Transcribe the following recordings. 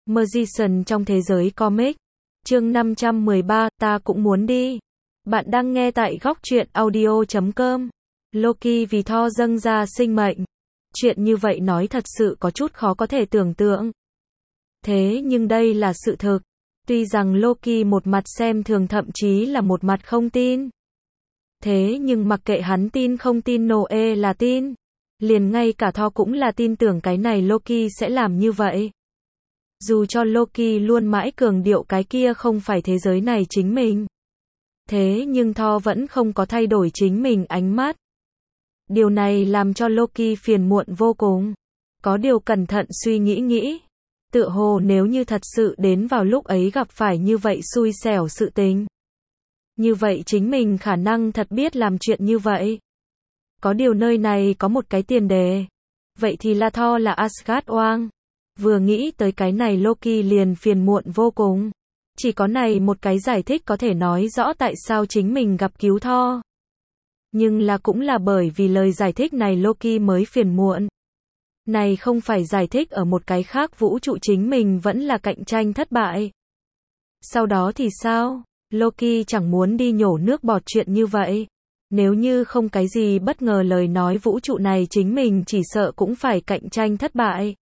Magician trong thế giới comic. Chương 513, ta cũng muốn đi. Bạn đang nghe tại góc truyện audio.com. Loki vì Thor dâng ra sinh mệnh. Chuyện như vậy nói thật sự có chút khó có thể tưởng tượng. Thế nhưng đây là sự thực. Tuy rằng Loki một mặt xem thường thậm chí là một mặt không tin. Thế nhưng mặc kệ hắn tin không tin Noe là tin. Liền ngay cả Thor cũng là tin tưởng cái này Loki sẽ làm như vậy. Dù cho Loki luôn mãi cường điệu cái kia không phải thế giới này chính mình. Thế nhưng Thor vẫn không có thay đổi chính mình ánh mắt. Điều này làm cho Loki phiền muộn vô cùng. Có điều cẩn thận suy nghĩ. Tựa hồ nếu như thật sự đến vào lúc ấy gặp phải như vậy xui xẻo sự tình. Như vậy chính mình khả năng thật biết làm chuyện như vậy. Có điều nơi này có một cái tiền đề. Vậy thì là Thor là Asgard oang. Vừa nghĩ tới cái này Loki liền phiền muộn vô cùng. Chỉ có này một cái giải thích có thể nói rõ tại sao chính mình gặp cứu Thor. Nhưng là cũng là bởi vì lời giải thích này Loki mới phiền muộn. Này không phải giải thích ở một cái khác vũ trụ chính mình vẫn là cạnh tranh thất bại. Sau đó thì sao? Loki chẳng muốn đi nhổ nước bọt chuyện như vậy. Nếu như không cái gì bất ngờ lời nói vũ trụ này chính mình chỉ sợ cũng phải cạnh tranh thất bại.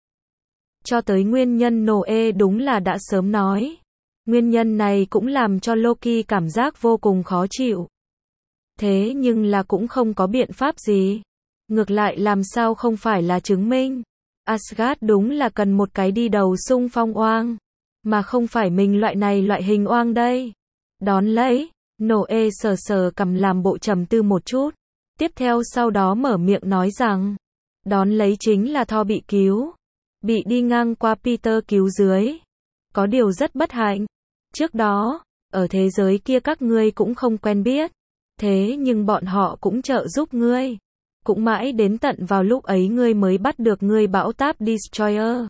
Cho tới nguyên nhân Noe đúng là đã sớm nói. Nguyên nhân này cũng làm cho Loki cảm giác vô cùng khó chịu. Thế nhưng là cũng không có biện pháp gì. Ngược lại làm sao không phải là chứng minh. Asgard đúng là cần một cái đi đầu xung phong oang. Mà không phải mình loại hình oang đây. Đón lấy, Noe sờ cằm làm bộ trầm tư một chút. Tiếp theo sau đó mở miệng nói rằng. Đón lấy chính là Thor bị cứu. Bị đi ngang qua Peter cứu dưới. Có điều rất bất hạnh. Trước đó, ở thế giới kia các ngươi cũng không quen biết. Thế nhưng bọn họ cũng trợ giúp ngươi. Cũng mãi đến tận vào lúc ấy ngươi mới bắt được ngươi bão táp Destroyer.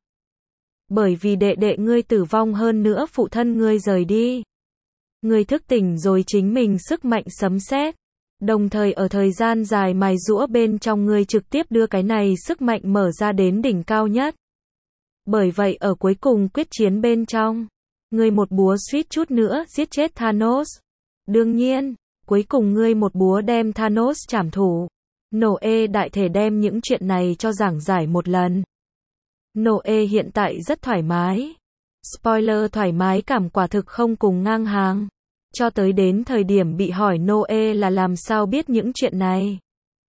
Bởi vì đệ đệ ngươi tử vong hơn nữa phụ thân ngươi rời đi. Ngươi thức tỉnh rồi chính mình sức mạnh sấm sét. Đồng thời ở thời gian dài mài giũa bên trong ngươi trực tiếp đưa cái này sức mạnh mở ra đến đỉnh cao nhất. Bởi vậy ở cuối cùng quyết chiến bên trong, ngươi một búa suýt chút nữa giết chết Thanos. Đương nhiên, cuối cùng ngươi một búa đem Thanos trảm thủ. Noe đại thể đem những chuyện này cho giảng giải một lần. Noe hiện tại rất thoải mái. Spoiler thoải mái cảm quả thực không cùng ngang hàng. Cho tới đến thời điểm bị hỏi Noe là làm sao biết những chuyện này.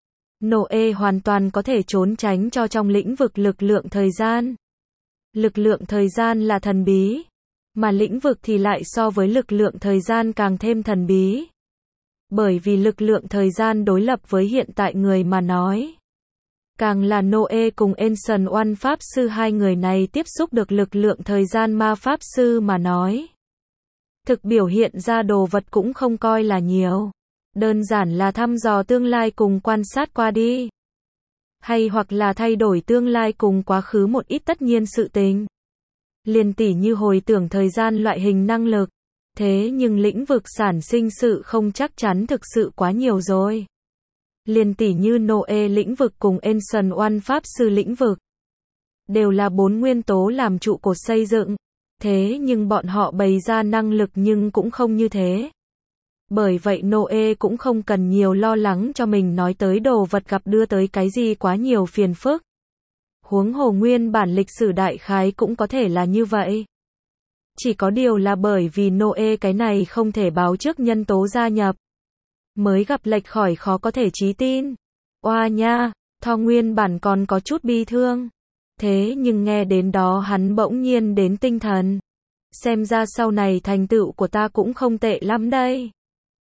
Noe hoàn toàn có thể trốn tránh cho trong lĩnh vực lực lượng thời gian. Lực lượng thời gian là thần bí, mà lĩnh vực thì lại so với lực lượng thời gian càng thêm thần bí. Bởi vì lực lượng thời gian đối lập với hiện tại người mà nói. Càng là Noe cùng Ancient One Pháp Sư hai người này tiếp xúc được lực lượng thời gian ma Pháp Sư mà nói. Thực biểu hiện ra đồ vật cũng không coi là nhiều. Đơn giản là thăm dò tương lai cùng quan sát qua đi. Hay hoặc là thay đổi tương lai cùng quá khứ một ít tất nhiên sự tình. Liền tỉ như hồi tưởng thời gian loại hình năng lực. Thế nhưng lĩnh vực sản sinh sự không chắc chắn thực sự quá nhiều rồi. Liền tỉ như Noe lĩnh vực cùng Ancient One Pháp Sư lĩnh vực. Đều là 4 nguyên tố làm trụ cột xây dựng. Thế nhưng bọn họ bày ra năng lực nhưng cũng không như thế. Bởi vậy Noe cũng không cần nhiều lo lắng cho mình nói tới đồ vật gặp đưa tới cái gì quá nhiều phiền phức. Huống hồ nguyên bản lịch sử đại khái cũng có thể là như vậy. Chỉ có điều là bởi vì Noe cái này không thể báo trước nhân tố gia nhập. Mới gặp lệch khỏi khó có thể trí tin. Oa nha, Thor nguyên bản còn có chút bi thương. Thế nhưng nghe đến đó hắn bỗng nhiên đến tinh thần. Xem ra sau này thành tựu của ta cũng không tệ lắm đây.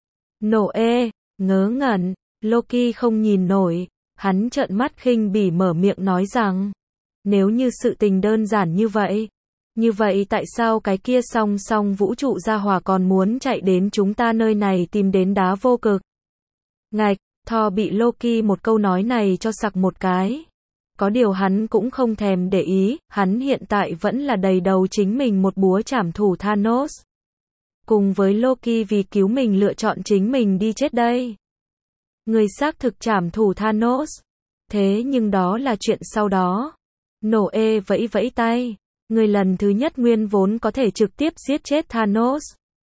Noe, ngớ ngẩn, Loki không nhìn nổi, hắn trợn mắt khinh bỉ mở miệng nói rằng. Nếu như sự tình đơn giản như vậy tại sao cái kia song song vũ trụ gia hỏa còn muốn chạy đến chúng ta nơi này tìm đến đá vô cực? Ngạch, Thor bị Loki một câu nói này cho sặc một cái. Có điều hắn cũng không thèm để ý, hắn hiện tại vẫn là đầy đầu chính mình một búa trảm thủ Thanos. Cùng với Loki vì cứu mình lựa chọn chính mình đi chết đây. Người xác thực trảm thủ Thanos. Thế nhưng đó là chuyện sau đó. Noe vẫy tay. Ngươi lần thứ nhất nguyên vốn có thể trực tiếp giết chết Thanos.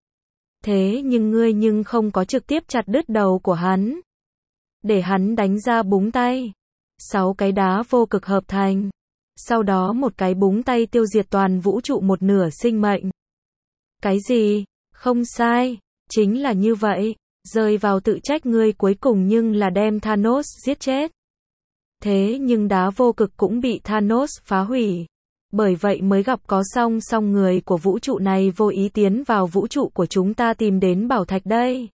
Thế nhưng ngươi không có trực tiếp chặt đứt đầu của hắn. Để hắn đánh ra búng tay. 6 cái đá vô cực hợp thành. Sau đó một cái búng tay tiêu diệt toàn vũ trụ một nửa sinh mệnh. Cái gì? Không sai. Chính là như vậy. Rơi vào tự trách ngươi cuối cùng nhưng là đem Thanos giết chết. Thế nhưng đá vô cực cũng bị Thanos phá hủy. Bởi vậy mới gặp có song người của vũ trụ này vô ý tiến vào vũ trụ của chúng ta tìm đến bảo thạch đây.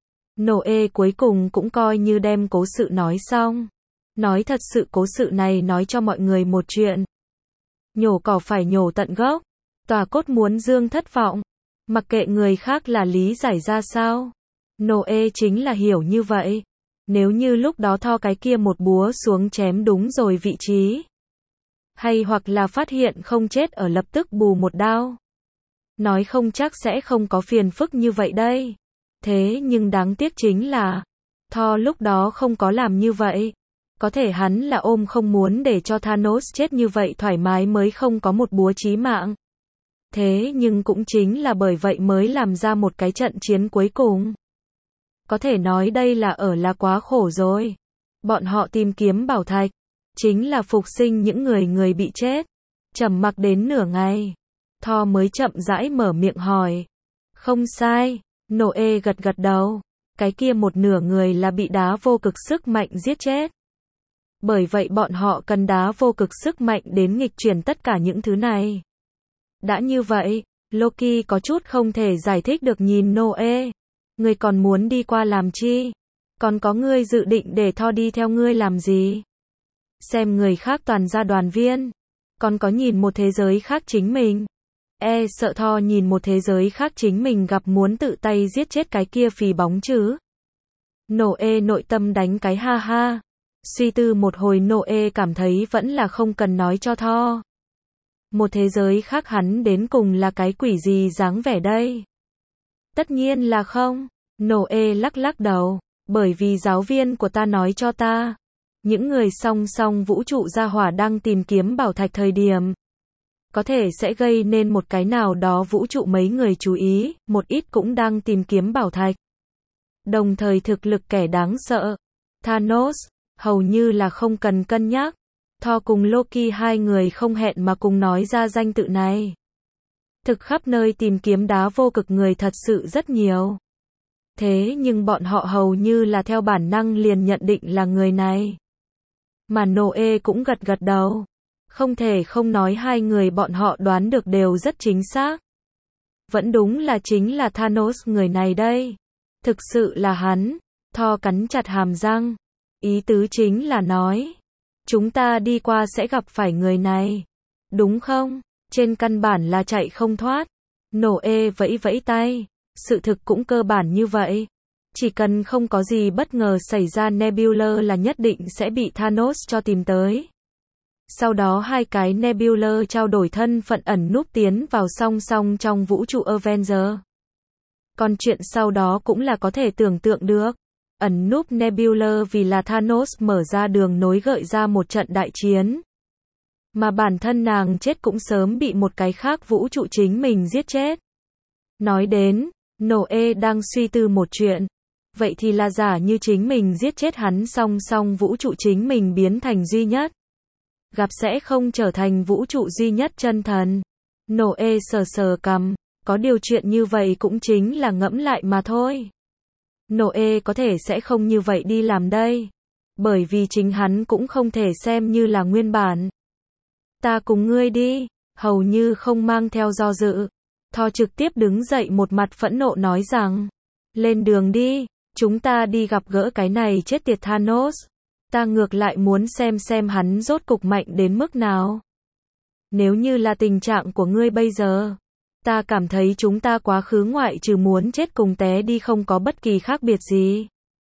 Noe cuối cùng cũng coi như đem cố sự nói xong. Nói thật sự cố sự này nói cho mọi người một chuyện. Nhổ cỏ phải nhổ tận gốc. Tòa cốt muốn dương thất vọng. Mặc kệ người khác là lý giải ra sao. Noe chính là hiểu như vậy. Nếu như lúc đó Thor cái kia một búa xuống chém đúng rồi vị trí. Hay hoặc là phát hiện không chết ở lập tức bù một đao. Nói không chắc sẽ không có phiền phức như vậy đây. Thế nhưng đáng tiếc chính là Thor lúc đó không có làm như vậy. Có thể hắn là ôm không muốn để cho Thanos chết như vậy thoải mái mới không có một búa chí mạng. Thế nhưng cũng chính là bởi vậy mới làm ra một cái trận chiến cuối cùng. Có thể nói đây là quá khổ rồi. Bọn họ tìm kiếm bảo thạch. Chính là phục sinh những người bị chết. Trầm mặc đến nửa ngày. Thor mới chậm rãi mở miệng hỏi. Không sai. Noe gật đầu. Cái kia một nửa người là bị đá vô cực sức mạnh giết chết. Bởi vậy bọn họ cần đá vô cực sức mạnh đến nghịch chuyển tất cả những thứ này. Đã như vậy, Loki có chút không thể giải thích được nhìn Noe. Ngươi còn muốn đi qua làm chi? Còn có ngươi dự định để Thor đi theo ngươi làm gì? Xem người khác toàn ra đoàn viên. Còn có nhìn một thế giới khác chính mình. Sợ Thor nhìn một thế giới khác chính mình gặp muốn tự tay giết chết cái kia phì bóng chứ. Noe nội tâm đánh cái ha ha. Suy tư một hồi Noe cảm thấy vẫn là không cần nói cho Thor. Một thế giới khác hắn đến cùng là cái quỷ gì dáng vẻ đây? Tất nhiên là không. Noe lắc đầu. Bởi vì giáo viên của ta nói cho ta. Những người song vũ trụ gia hỏa đang tìm kiếm bảo thạch thời điểm. Có thể sẽ gây nên một cái nào đó vũ trụ mấy người chú ý, một ít cũng đang tìm kiếm bảo thạch. Đồng thời thực lực kẻ đáng sợ. Thanos, hầu như là không cần cân nhắc. Thor cùng Loki hai người không hẹn mà cùng nói ra danh tự này. Thực khắp nơi tìm kiếm đá vô cực người thật sự rất nhiều. Thế nhưng bọn họ hầu như là theo bản năng liền nhận định là người này. Mà Noe cũng gật đầu. Không thể không nói hai người bọn họ đoán được đều rất chính xác. Vẫn đúng là chính là Thanos người này đây. Thực sự là hắn. Thor cắn chặt hàm răng. Ý tứ chính là nói. Chúng ta đi qua sẽ gặp phải người này. Đúng không? Trên căn bản là chạy không thoát. Noe vẫy tay. Sự thực cũng cơ bản như vậy. Chỉ cần không có gì bất ngờ xảy ra Nebula là nhất định sẽ bị Thanos cho tìm tới. Sau đó hai cái Nebula trao đổi thân phận ẩn núp tiến vào song trong vũ trụ Avenger. Còn chuyện sau đó cũng là có thể tưởng tượng được. Ẩn núp Nebula vì là Thanos mở ra đường nối gợi ra một trận đại chiến. Mà bản thân nàng chết cũng sớm bị một cái khác vũ trụ chính mình giết chết. Nói đến, Noe đang suy tư một chuyện. Vậy thì là giả như chính mình giết chết hắn song vũ trụ chính mình biến thành duy nhất. Gặp sẽ không trở thành vũ trụ duy nhất chân thần. Noe sờ cằm. Có điều chuyện như vậy cũng chính là ngẫm lại mà thôi. Noe có thể sẽ không như vậy đi làm đây. Bởi vì chính hắn cũng không thể xem như là nguyên bản. Ta cùng ngươi đi. Hầu như không mang theo do dự. Thor trực tiếp đứng dậy một mặt phẫn nộ nói rằng. Lên đường đi. Chúng ta đi gặp gỡ cái này chết tiệt Thanos. Ta ngược lại muốn xem hắn rốt cục mạnh đến mức nào. Nếu như là tình trạng của ngươi bây giờ. Ta cảm thấy chúng ta quá khứ ngoại trừ muốn chết cùng té đi không có bất kỳ khác biệt gì.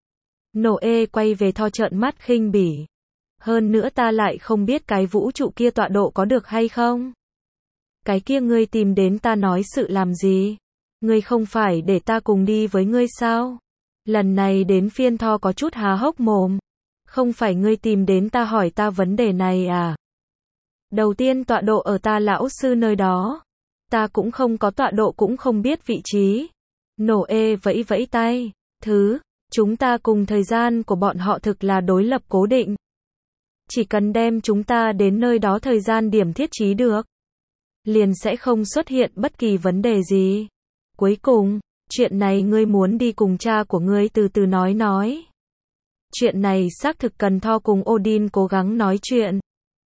Noe quay về Thor trợn mắt khinh bỉ. Hơn nữa ta lại không biết cái vũ trụ kia tọa độ có được hay không. Cái kia ngươi tìm đến ta nói sự làm gì? Ngươi không phải để ta cùng đi với ngươi sao? Lần này đến phiên Thor có chút há hốc mồm. Không phải ngươi tìm đến ta hỏi ta vấn đề này à? Đầu tiên tọa độ ở ta lão sư nơi đó. Ta cũng không có tọa độ cũng không biết vị trí. Noe vẫy vẫy tay. Chúng ta cùng thời gian của bọn họ thực là đối lập cố định. Chỉ cần đem chúng ta đến nơi đó thời gian điểm thiết trí được, liền sẽ không xuất hiện bất kỳ vấn đề gì. Cuối cùng, chuyện này ngươi muốn đi cùng cha của ngươi từ từ nói. Chuyện này xác thực cần Thor cùng Odin cố gắng nói chuyện.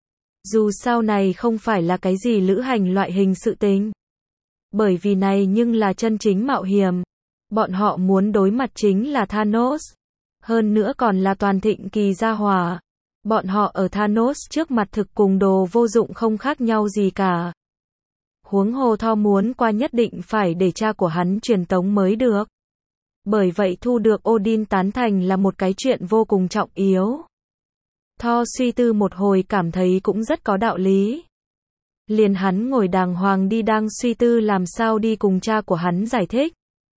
Dù sao này không phải là cái gì lữ hành loại hình sự tình. Bởi vì này nhưng là chân chính mạo hiểm. Bọn họ muốn đối mặt chính là Thanos. Hơn nữa còn là toàn thịnh kỳ gia hỏa. Bọn họ ở Thanos trước mặt thực cùng đồ vô dụng không khác nhau gì cả. Huống hồ Thor muốn qua nhất định phải để cha của hắn truyền tống mới được. Bởi vậy thu được Odin tán thành là một cái chuyện vô cùng trọng yếu. Thor suy tư một hồi cảm thấy cũng rất có đạo lý. Liền hắn ngồi đàng hoàng đi đang suy tư làm sao đi cùng cha của hắn giải thích.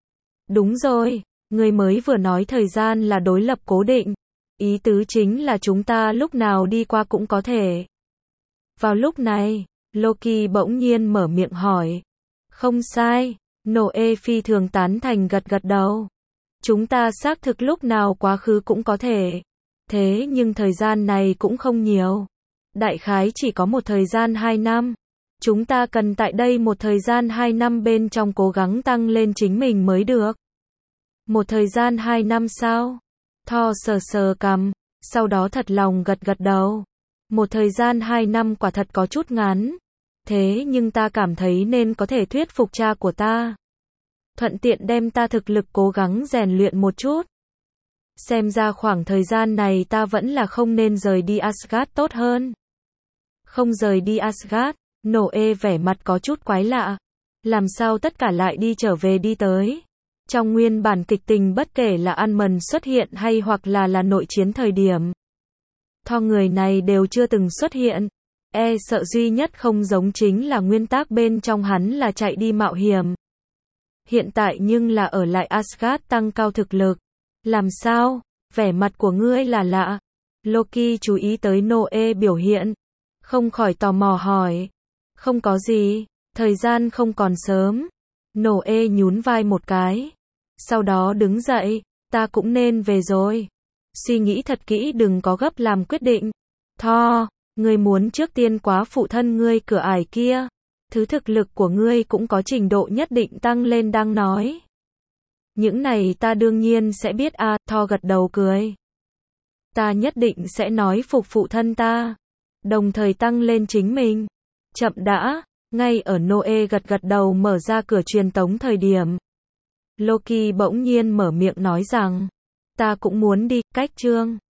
Đúng rồi, người mới vừa nói thời gian là đối lập cố định. Ý tứ chính là chúng ta lúc nào đi qua cũng có thể. Vào lúc này, Loki bỗng nhiên mở miệng hỏi. Không sai, Noe phi thường tán thành gật gật đầu. Chúng ta xác thực lúc nào quá khứ cũng có thể. Thế nhưng thời gian này cũng không nhiều. Đại khái chỉ có một thời gian 2 năm. Chúng ta cần tại đây một thời gian 2 năm bên trong cố gắng tăng lên chính mình mới được. Một thời gian 2 năm sao? Thor sờ cằm, sau đó thật lòng gật gật đầu. Một thời gian 2 năm quả thật có chút ngắn. Thế nhưng ta cảm thấy nên có thể thuyết phục cha của ta. Thuận tiện đem ta thực lực cố gắng rèn luyện một chút. Xem ra khoảng thời gian này ta vẫn là không nên rời đi Asgard tốt hơn. Không rời đi Asgard, Noe vẻ mặt có chút quái lạ. Làm sao tất cả lại đi trở về đi tới. Trong nguyên bản kịch tình bất kể là Ant-Man xuất hiện hay hoặc là nội chiến thời điểm. Thor người này đều chưa từng xuất hiện. Sợ duy nhất không giống chính là nguyên tắc bên trong hắn là chạy đi mạo hiểm. Hiện tại nhưng là ở lại Asgard tăng cao thực lực. Làm sao? Vẻ mặt của ngươi là lạ. Loki chú ý tới Noe biểu hiện. Không khỏi tò mò hỏi. Không có gì, thời gian không còn sớm. Noe nhún vai một cái. Sau đó đứng dậy, ta cũng nên về rồi. Suy nghĩ thật kỹ đừng có gấp làm quyết định. Thor, ngươi muốn trước tiên quá phụ thân ngươi cửa ải kia. Thứ thực lực của ngươi cũng có trình độ nhất định tăng lên đang nói. Những này ta đương nhiên sẽ biết Thor gật đầu cười. Ta nhất định sẽ nói phục phụ thân ta. Đồng thời tăng lên chính mình. Chậm đã, ngay ở Noe gật gật đầu mở ra cửa truyền tống thời điểm. Loki bỗng nhiên mở miệng nói rằng, ta cũng muốn đi, cách chương.